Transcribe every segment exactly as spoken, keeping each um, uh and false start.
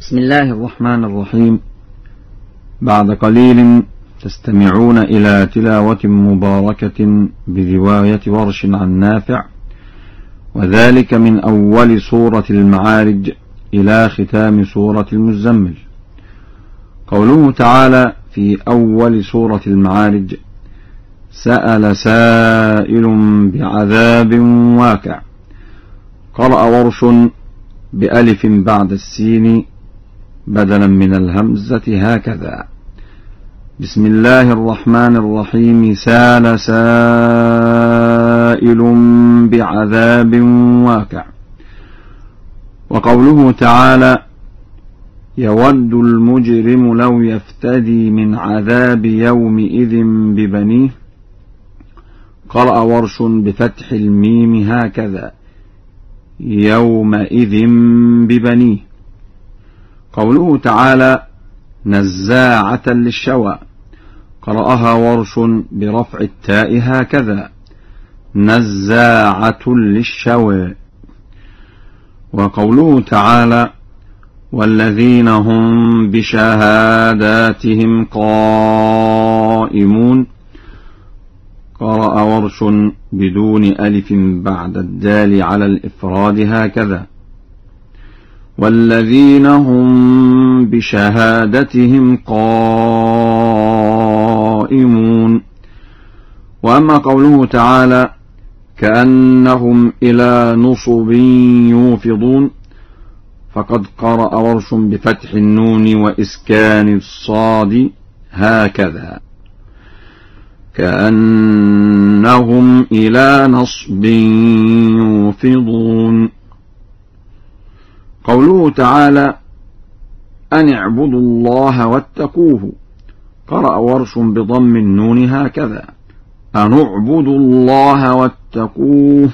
بسم الله الرحمن الرحيم. بعد قليل تستمعون إلى تلاوة مباركة برواية ورش عن نافع، وذلك من أول سورة المعارج إلى ختام سورة المزمل. قوله تعالى في أول سورة المعارج: سأل سائل بعذاب واقع. قرأ ورش بألف بعد السين بدلا من الهمزة هكذا: بسم الله الرحمن الرحيم. سال سائل بعذاب واقع. وقوله تعالى: يود المجرم لو يفتدي من عذاب يومئذ ببنيه. قرأ ورش بفتح الميم هكذا: يومئذ ببنيه. قوله تعالى: نزاعة للشوى. قرأها ورش برفع التاء هكذا: نزاعة للشوى. وقوله تعالى: والذين هم بشهاداتهم قائمون. قرأ ورش بدون ألف بعد الدال على الإفراد هكذا: والذين هم بشهادتهم قائمون. وأما قوله تعالى: كأنهم إلى نصب يوفضون. فقد قرأ ورش بفتح النون وإسكان الصاد هكذا: كأنهم إلى نصب يوفضون. قوله تعالى: أن اعبدوا الله واتقوه. قرأ ورش بضم النون هكذا: أن اعبدوا الله واتقوه.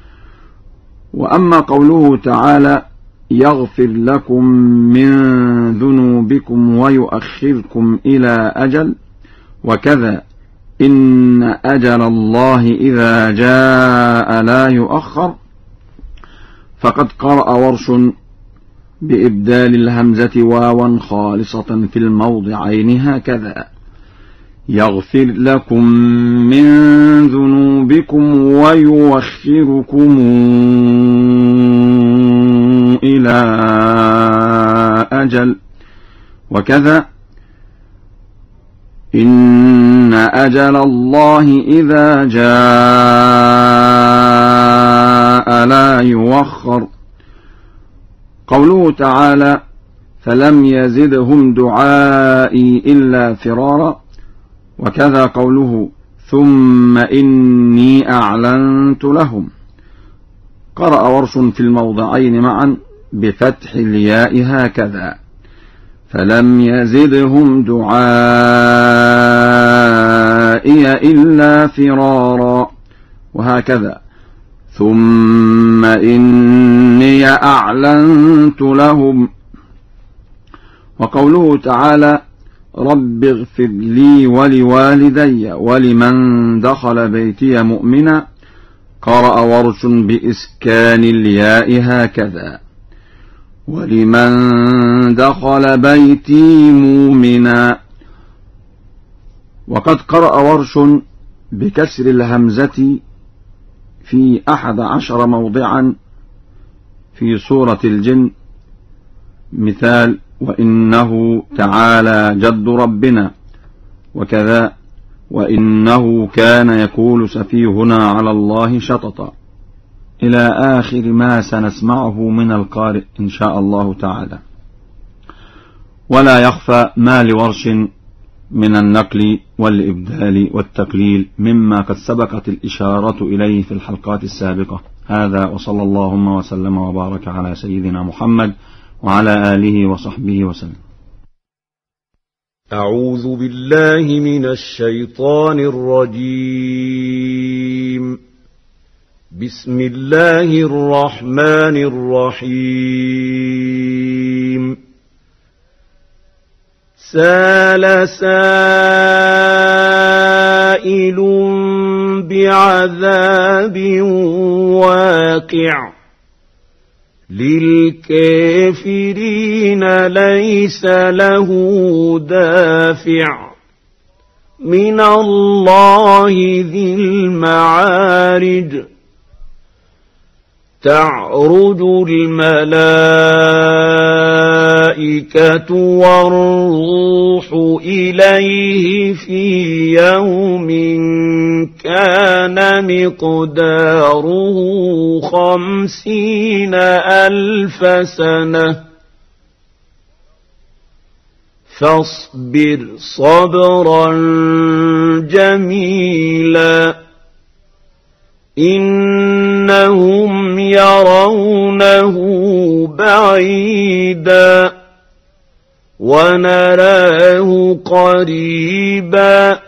وأما قوله تعالى: يغفر لكم من ذنوبكم ويؤخركم إلى أجل، وكذا إن أجل الله إذا جاء لا يؤخر. فقد قرأ ورش بإبدال الهمزة واوا خالصة في الموضعين هكذا: يغفر لكم من ذنوبكم ويؤخركم إلى أجل، وكذا إن أجل الله إذا جاء لا يؤخر. قوله تعالى: فلم يزدهم دعائي إلا فرارا. وكذا قوله: ثم إني أعلنت لهم. قرأ ورش في الموضعين معا بفتح الياء هكذا: فلم يزدهم دعائي إلا فرارا، وهكذا: ثم إني أعلنت لهم. وقوله تعالى: رب اغفر لي ولوالدي ولمن دخل بيتي مؤمنا. قرأ ورش بإسكان الياء هكذا: ولمن دخل بيتي مؤمنا. وقد قرأ ورش بكسر الهمزة في أحد عشر موضعا في سورة الجن، مثال: وإنه تعالى جد ربنا، وكذا: وإنه كان يقول سفيهنا على الله شططا، إلى آخر ما سنسمعه من القارئ إن شاء الله تعالى. ولا يخفى ما لورش من النقل والإبدال والتقليل مما قد سبقت الإشارة إليه في الحلقات السابقة. هذا، وصلى اللهم وسلم وبارك على سيدنا محمد وعلى آله وصحبه وسلم. أعوذ بالله من الشيطان الرجيم. بسم الله الرحمن الرحيم. سال سائل بعذاب واقع. للكافرين ليس له دافع من الله ذي المعارج تعرج الملائكة والروح إليه في يوم كان مقداره خمسين ألف سنة فاصبر صبرا جميلا إنهم يرونه بعيدا ونراه قريبا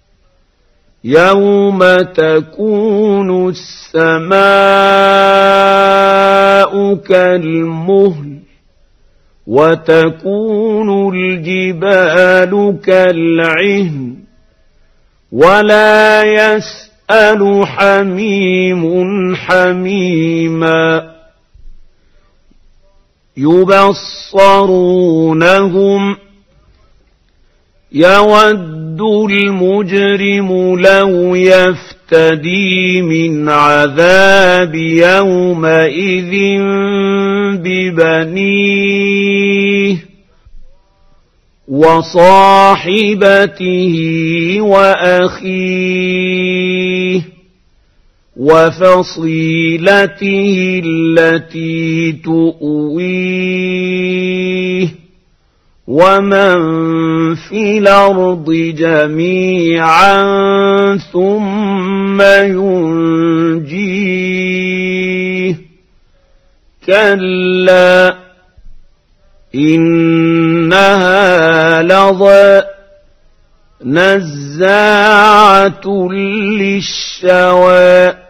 يوم تكون السماء كالمهل وتكون الجبال كالعهن ولا يسأل حميم حميما يبصرونهم يود المجرم لو يفتدي من عذاب يومئذ ببنيه وصاحبته وأخيه وفصيلته التي تؤويه ومن في الأرض جميعا ثم ينجيه كلا إنها لظى نزاعة للشوى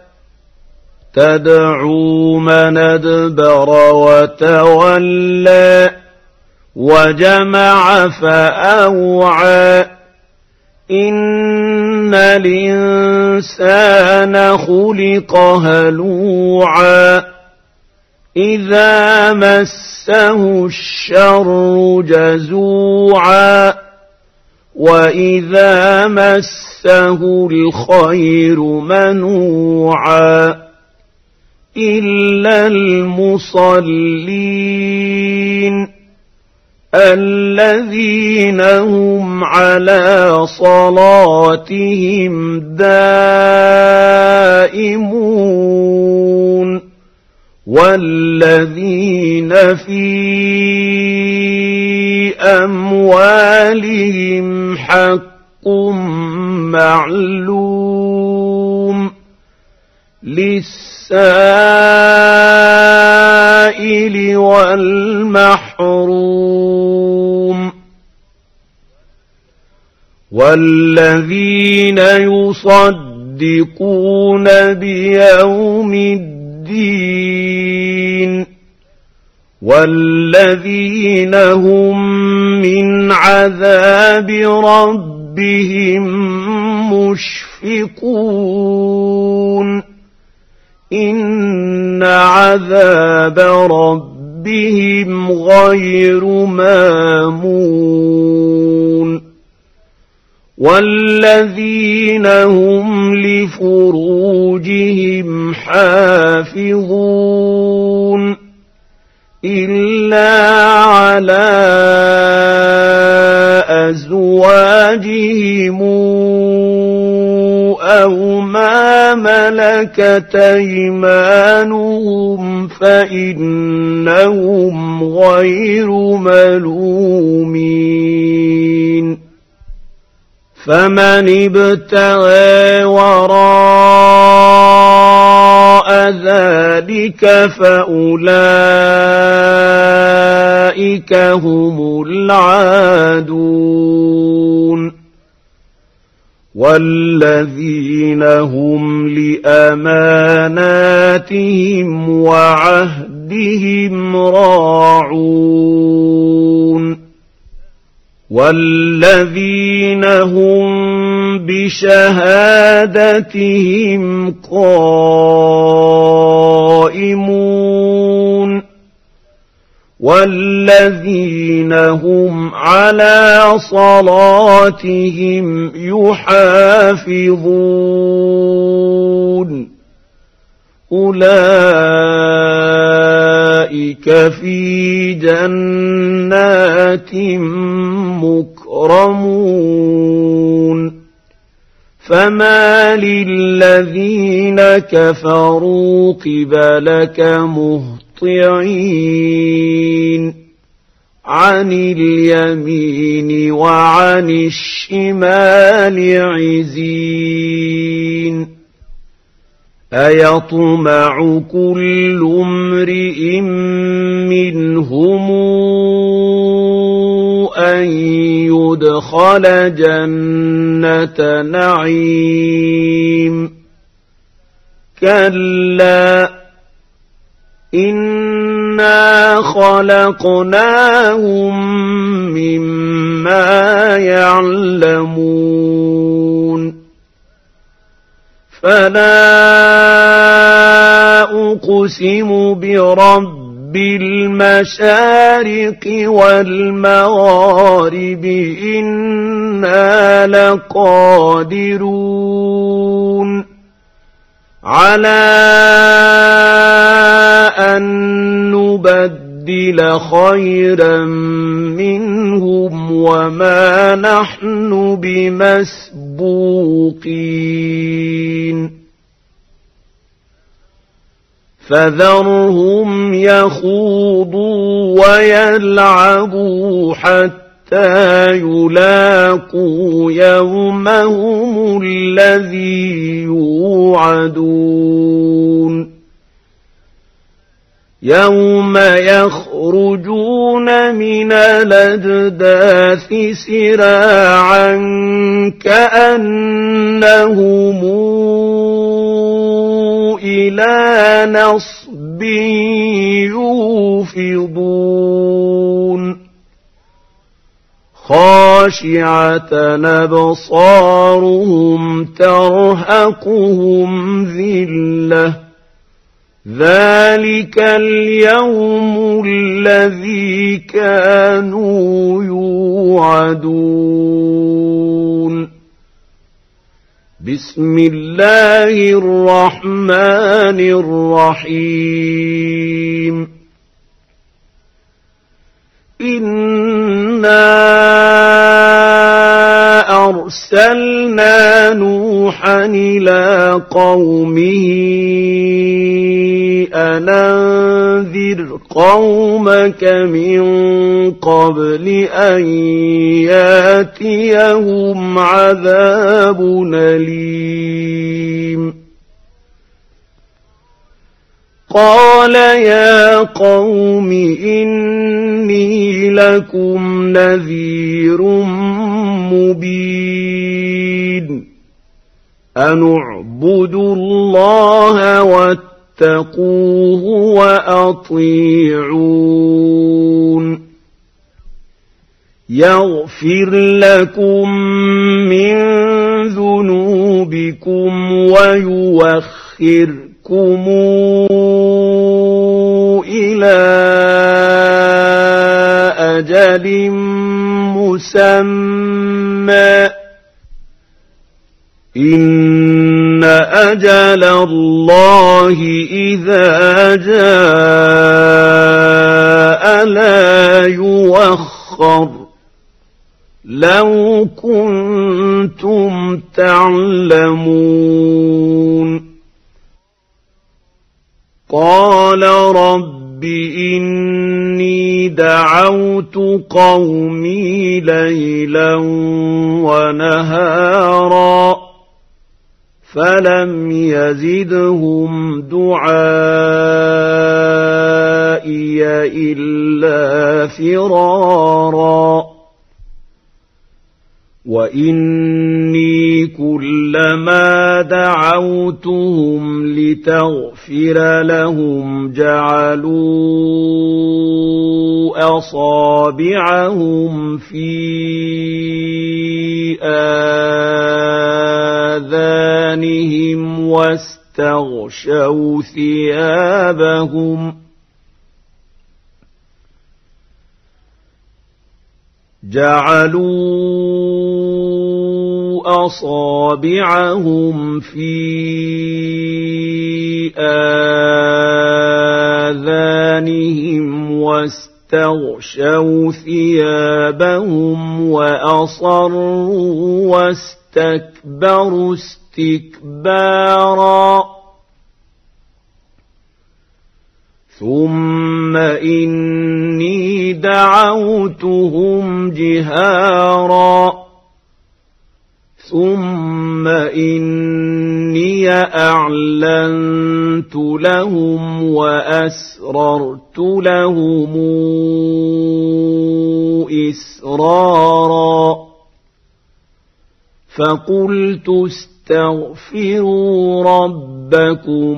تدعو من أدبر وتولى وجمع فأوعى إن الإنسان خلق هلوعا إذا مسه الشر جزوعا وإذا مسه الخير منوعا إلا المصلين الذين هم على صلاتهم دائمون والذين في أموالهم حق معلوم للسائل والمحروم والذين يصدقون بيوم الدين والذين هم من عذاب ربهم مشفقون إن عذاب ربهم غير مامون والذين هم لفروجهم حافظون إلا على أزواجهم أو ما ملكت أيمانهم فإنهم غير ملومين فمن ابتغى وراء ذلك فأولئك هم العادون والذين هم لأماناتهم وعهدهم راعون والذين هم بشهادتهم قائمون والذين هم على صلاتهم يحافظون أولئك في جنات مكرمون فما للذين كفروا قبلك مهطعين عن اليمين وعن الشمال عزين أيطمع كل امرئ منهم أن يدخل جنة نعيم كلا إنا خلقناهم مما يعلمون فلا أقسم برب المشارق والمغارب إنا لقادرون على أن نبدل خيرا منهم وما نحن بمسبوقين فذرهم يخوضوا ويلعبوا حتى يلاقوا يومهم الذي يوعدون يوم يخرجون من الأجداث سراعا كأنهم إلى نصب يوفضون خاشعة أبصارهم ترهقهم ذلة ذلك اليوم الذي كانوا يوعدون بسم الله الرحمن الرحيم إنا أرسلنا نوحا إلى قومه أن أنذر قومك من قبل أن ياتيهم عذاب أليم قال يا قوم إني لكم نذير مبين أن اعبدوا الله واتقوه وأطيعون يغفر لكم من ذنوبكم ويوخركم إلى أجل مسمى إن أجل الله إذا جاء لا يؤخر لو كنتم تعلمون قال رب إني دعوت قومي ليلا ونهارا فلم يزدهم دعائي إلا فرارا وإني كلما دعوتهم لتغفر لهم جعلوا أصابعهم في آذانهم واستغشوا ثيابهم جعلوا أصابعهم في آذانهم واستغشوا ثيابهم وأصروا واستكبروا استكبارا ثم إني دعوتهم جهارا ثم إني أعلنت لهم وأسررت لهم إسرارا فقلت استغفروا ربكم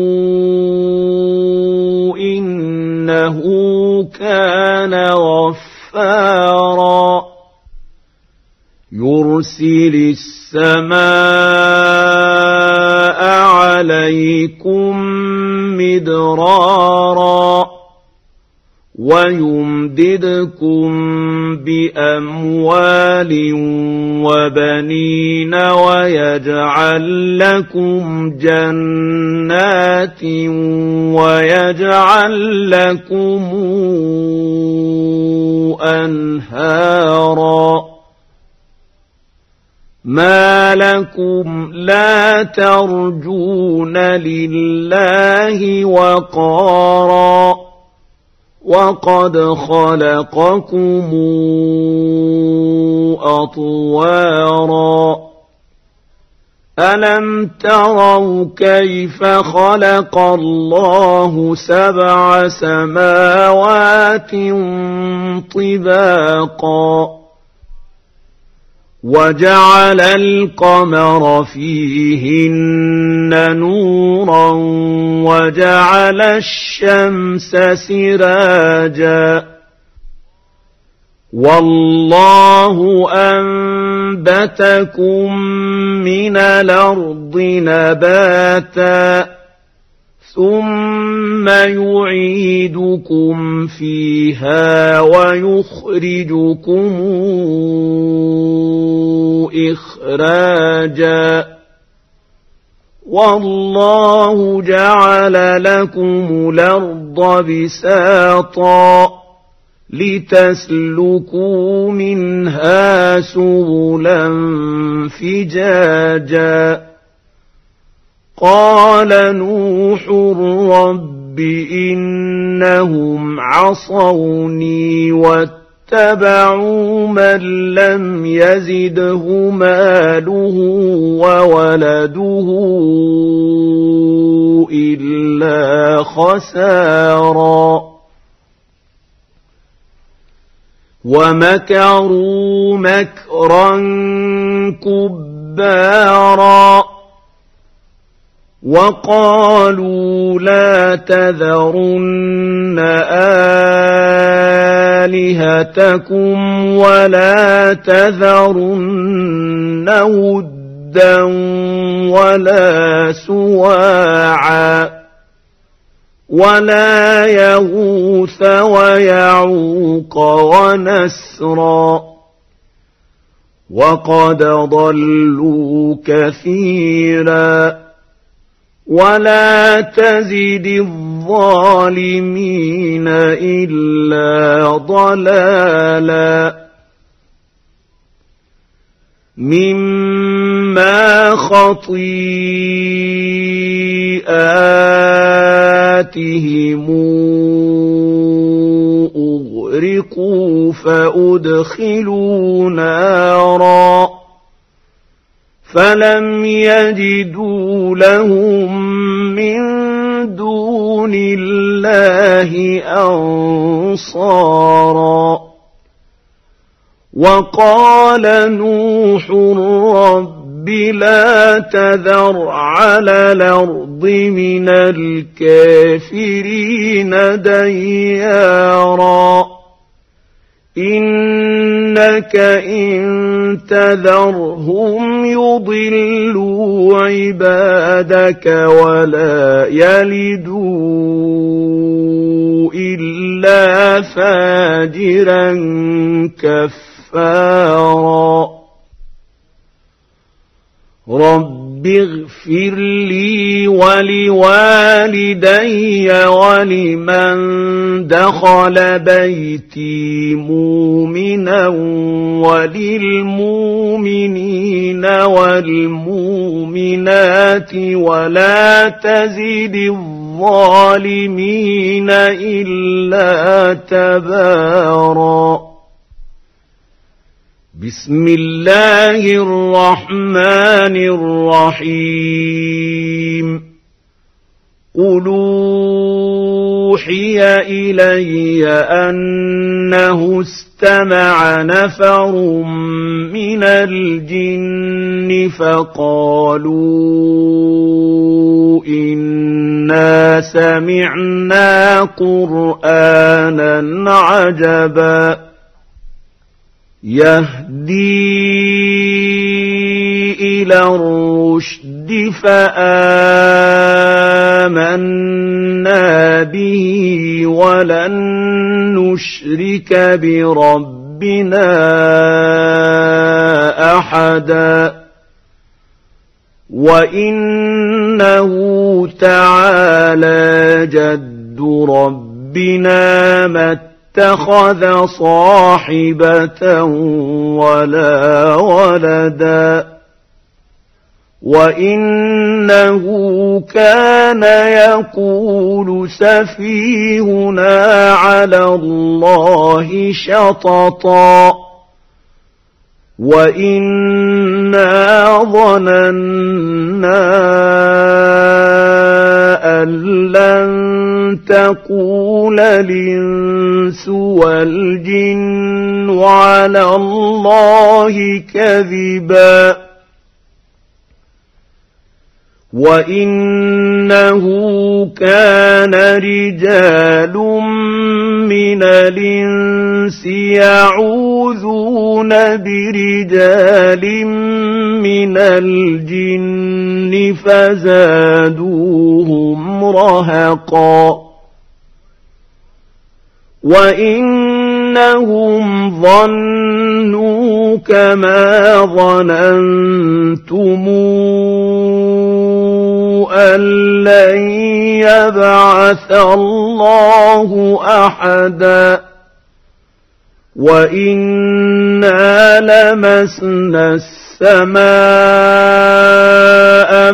إنه كان غفارا يرسل السماء عليكم مدرارا ويمددكم بأموال وبنين ويجعل لكم جنات ويجعل لكم أنهارا ما لكم لا ترجون لله وقارا وقد خلقكم أطوارا ألم تروا كيف خلق الله سبع سماوات طباقا وجعل القمر فيهن نورا وجعل الشمس سراجا والله أنبتكم من الأرض نباتا ثم يعيدكم فيها ويخرجكم إخراجا والله جعل لكم الأرض بساطا لتسلكوا منها سبلا فجاجا قال نوح رب إنهم عصوني واتبعوا من لم يزده ماله وولده إلا خسارا ومكروا مكرا كبارا وقالوا لا تذرن آلهتكم ولا تذرن ودا ولا سواعا ولا يغوث ويعوق ونسرا وقد ضلوا كثيرا ولا تزد الظالمين إلا ضلالا مما خطيئاتهم أغرقوا فأدخلوا نارا فلم يجدوا لهم من دون الله أنصارا وقال نوح رب لا تذر على الأرض من الكافرين ديارا إنك إن تذرهم يضلوا عبادك ولا يلدوا إلا إلا فاجرا كفارا رب اغفر لي ولوالدي ولمن دخل بيتي مؤمنا وللمؤمنين والمؤمنات ولا تزد الظالمين إلا تبارا بسم الله الرحمن الرحيم قل أوحي إلي أنه استمع نفر من الجن فقالوا إنا سمعنا قرآنا عجبا يهدي إلى الرشد فآمنا به ولن نشرك بربنا أحدا وإنه تعالى جد ربنا ما اتخذ صاحبة ولا ولدا وإنه كان يقول سفيهنا على الله شططا وإنا ظننا أن لن تقول الإنس والجن على الله كذبا وإنه كان رجال من الإنس يعوذون برجال من الجن فزادوهم رهقا وإنهم ظنوا كما ظننتم أن لن يبعث الله أحدا وإنا لمسنا السماء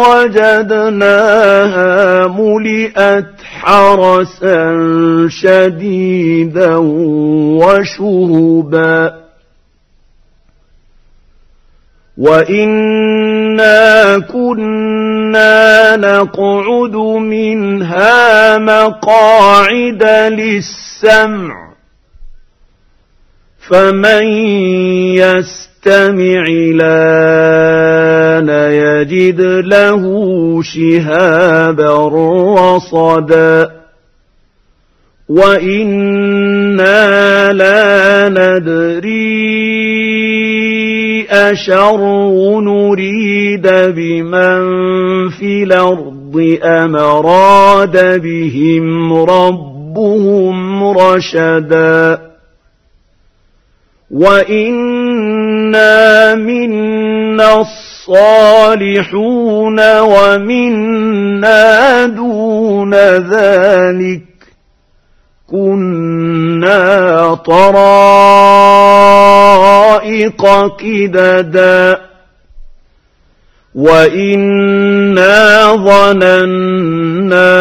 فوجدناها ملئت حرسا شديدا وشهبا وإنا كنا نقعد منها مقاعد للسمع فمن يستمع الآن يجد له شهابا رصدا وإنا لا ندري أشر نريد بمن في الأرض أم أراد بهم ربهم رشدا وإنا منا الصالحون ومنا دون ذلك كنا طرائق قددا وإنا ظننا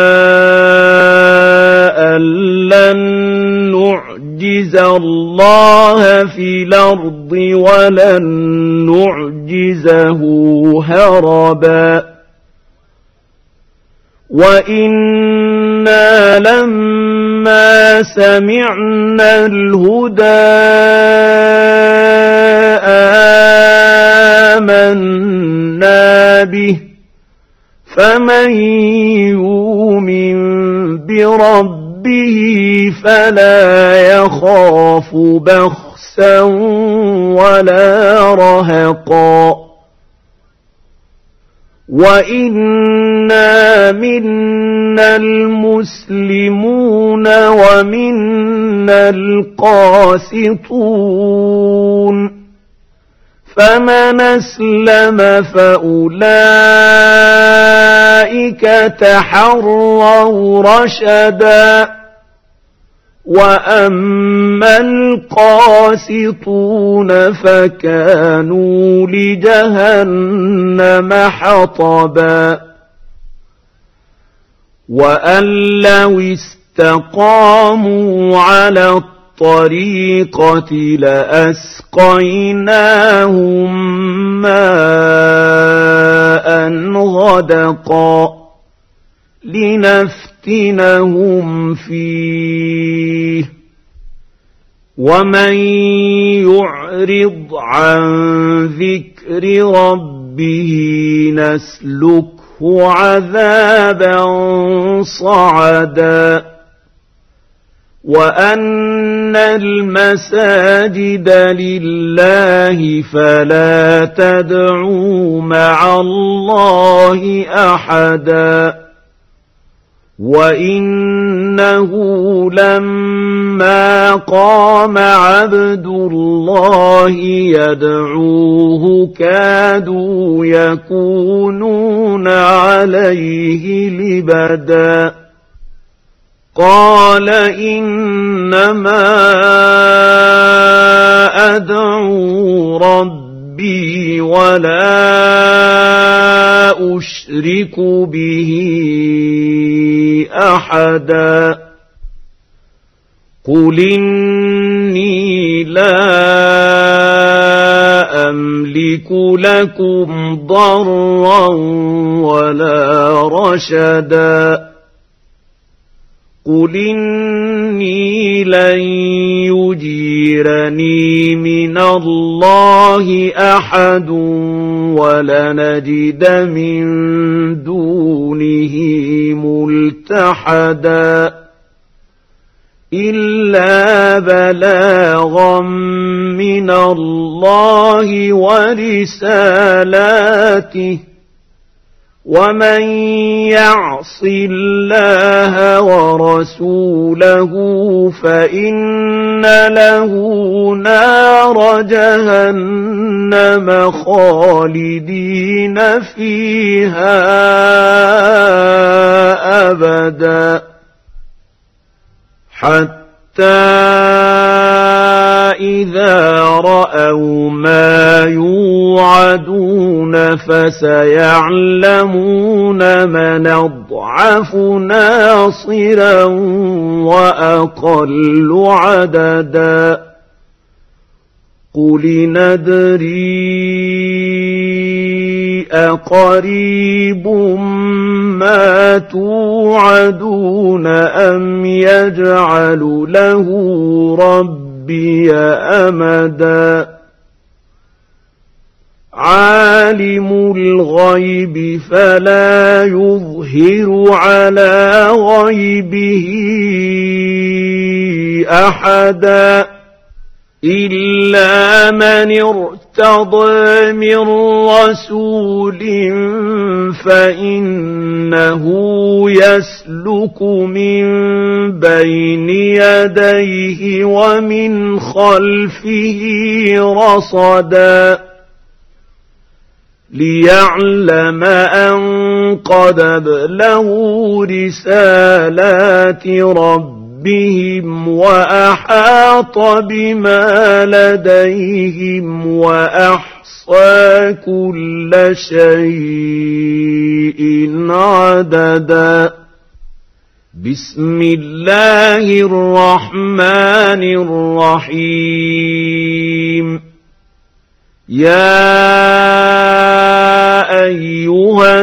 أن لن نعجز الله في الأرض ولن نعجزه هربا وإنا لما سمعنا الهدى آمنا به فمن يؤمن بربه فلا يخاف بخسا ولا رهقا وَإِنَّا مِنَّا الْمُسْلِمُونَ وَمِنَّا الْقَاسِطُونَ فَمَنْ أَسْلَمَ فَأُولَئِكَ تَحَرَّوْا رَشَدًا وَأَمَّا الْقَاسِطُونَ فَكَانُوا لِجَهَنَّمَ حَطَبًا وَأَن لَّوِ اسْتَقَامُوا عَلَى الطَّرِيقَةِ لَأَسْقَيْنَاهُم مَّاءً غَدَقًا لِّنَفْتِنَهُمْ فِيهِ وَمَن يُعْرِضْ عَن ذِكْرِ رَبِّهِ نَسْلُكْهُ عَذَابًا صَعَدًا وَأَنَّ الْمَسَاجِدَ لِلَّهِ فَلَا تَدْعُوا مَعَ اللَّهِ أَحَدًا وَإِنَّهُ لَمَّا قَامَ عَبْدُ اللَّهِ يَدْعُوهُ كَادُوا يَكُونُونَ عَلَيْهِ لِبَدًا قَالَ إِنَّمَا أَدْعُو رَبِّي وَلَا أُشْرِكُ بِهِ أَحَدًا قُلْ إِنِّي لَا أَمْلِكُ لَكُمْ ضَرًّا وَلَا رَشَدًا قُلْ إِنِّي لَن يُجِيرَنِي مِنَ اللَّهِ أَحَدٌ وَلَنَجِدَ مِن دُونِهِ مُلْتَحَدًا إِلَّا بَلَاغًا مِّنَ اللَّهِ وَرِسَالَاتِهِ وَمَن يَعْصِ اللَّهَ وَرَسُولَهُ فَإِنَّ لَهُ نَارَ جَهَنَّمَ خَالِدِينَ فِيهَا أَبَدًا حَتَّى إِذَا رَأَوْا مَا يُوعَدُونَ فَسَيَعْلَمُونَ مَنْ أَضْعَفُ نَاصِرًا وَأَقَلُّ عَدَدًا قُلْ نَدْرِي أَقَرِيبٌ مَا تُوعَدُونَ أَمْ يَجْعَلُ لَهُ رَبِّي أَمَدًا عَالِمُ الْغَيْبِ فَلَا يُظْهِرُ عَلَى غَيْبِهِ أَحَدًا إِلَّا مَنِ ارْتَضَىٰ مِن رَّسُولٍ فَإِنَّهُ يَسْلُكُ مِن بَيْنِ يَدَيْهِ وَمِنْ خَلْفِهِ رَصَدًا لِيَعْلَمَ أَن قَدْ أَبْلَغُوا رِسَالَاتِ رَبِّهِمْ وَأَحَاطَ بِمَا لَدَيْهِمْ وَأَحْصَىٰ كُلَّ شَيْءٍ عَدَدًا بسم الله الرحمن الرحيم يا أيها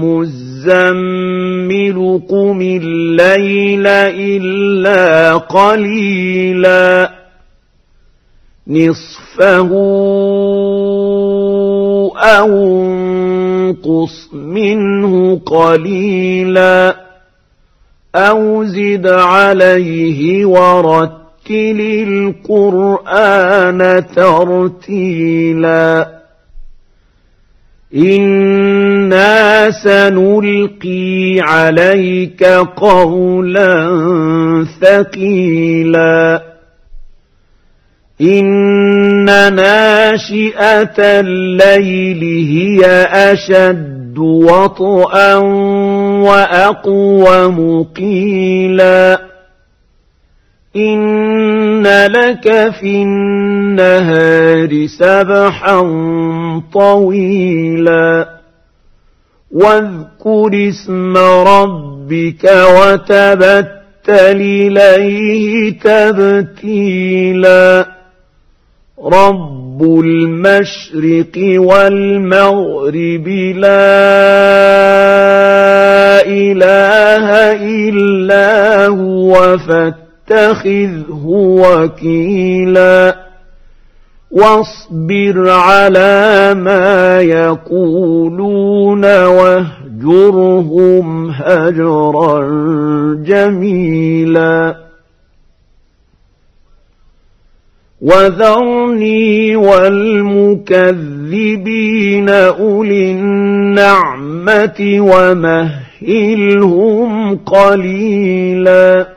المزمل قم الليل إلا قليلا نصفه أو انقص منه قليلا أو زد عليه ورتل القرآن ترتيلا إنا سنلقي عليك قولا ثقيلا إن ناشئة الليل هي أشد وطئا وأقوم قيلا إن لك في النهار سبحا طويلا واذكر اسم ربك وتبتل إليه تبتيلا رب المشرق والمغرب لا إله إلا هو فاتخذه وكيلا واصبر على ما يقولون واهجرهم هجرا جميلا وذرني والمكذبين أولي النعمة ومهلهم قليلا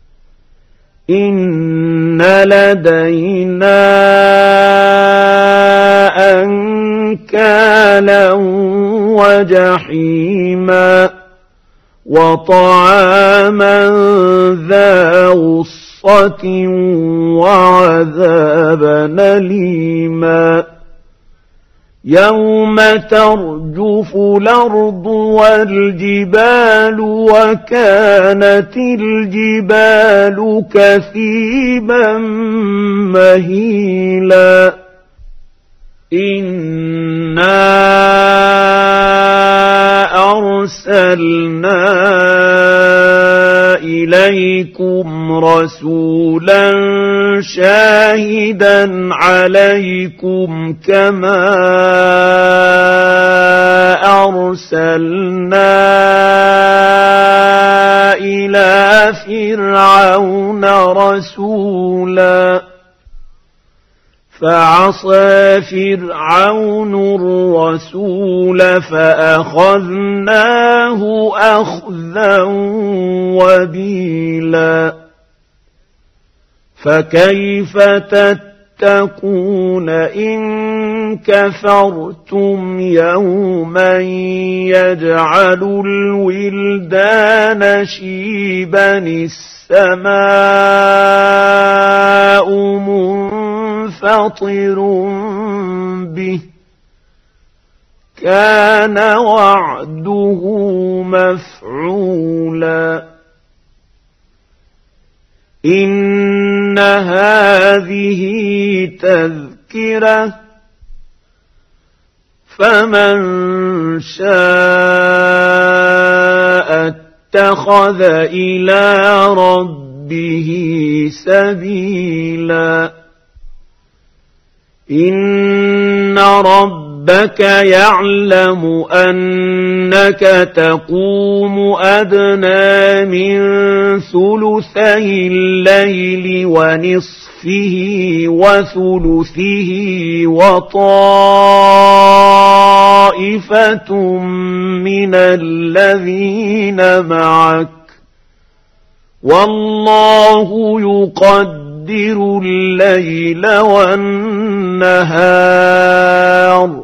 إن لدينا أنكالا وجحيما وطعاما ذا غصة وعذابا أليما يوم ترجف الأرض والجبال وكانت الجبال كثيبا مهيلا إنا أرسلنا إليكم رسولا شاهدا عليكم كما أرسلنا إلى فرعون رسولا فعصى فرعون الرسول فأخذناه أخذا وبيلا فكيف تتقون إن كفرتم يوما يجعل الولدان شيبا السماء منفطر به كان وعده مفعولا إن هذه تذكرة فمن شاء اتخذ إلى ربه سبيلا إن ربك يعلم أنك تقوم أدنى من ثلثي الليل ونصفه وثلثه وطائفة من الذين معك والله يقدر الليل والنهار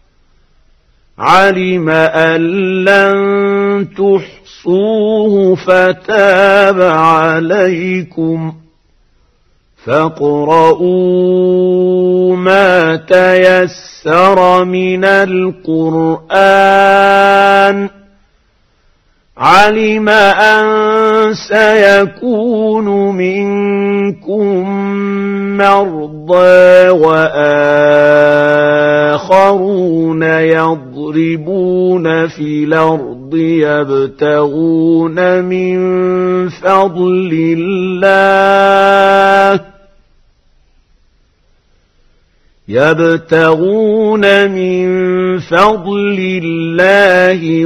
علم أن لن تحصوه فتاب عليكم فاقرؤوا ما تيسر من القرآن علم أن سيكون منكم مرضى وآخرون يضربون في الأرض يبتغون من فضل الله يبتغون من فضل الله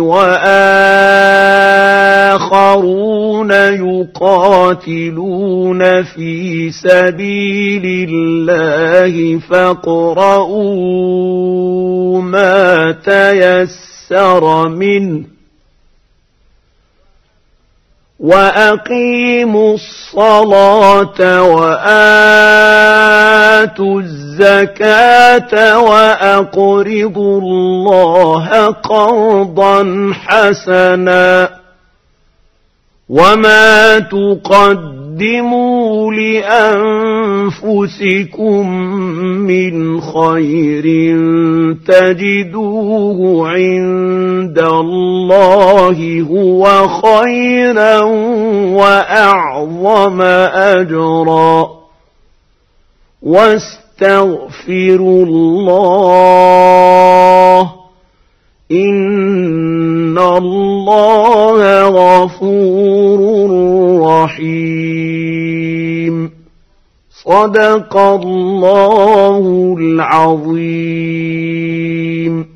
وآخرون يقاتلون في سبيل الله فاقرؤوا ما تيسر منه وأقيموا الصلاة وآتوا الزكاة وأقرضوا الله قرضا حسنا وما تقدموا لأنفسكم من خير تجدوه عند الله هو خيرا وأعظم أجرا واستغفروا الله إن الله غفور رحيم. صدق الله العظيم.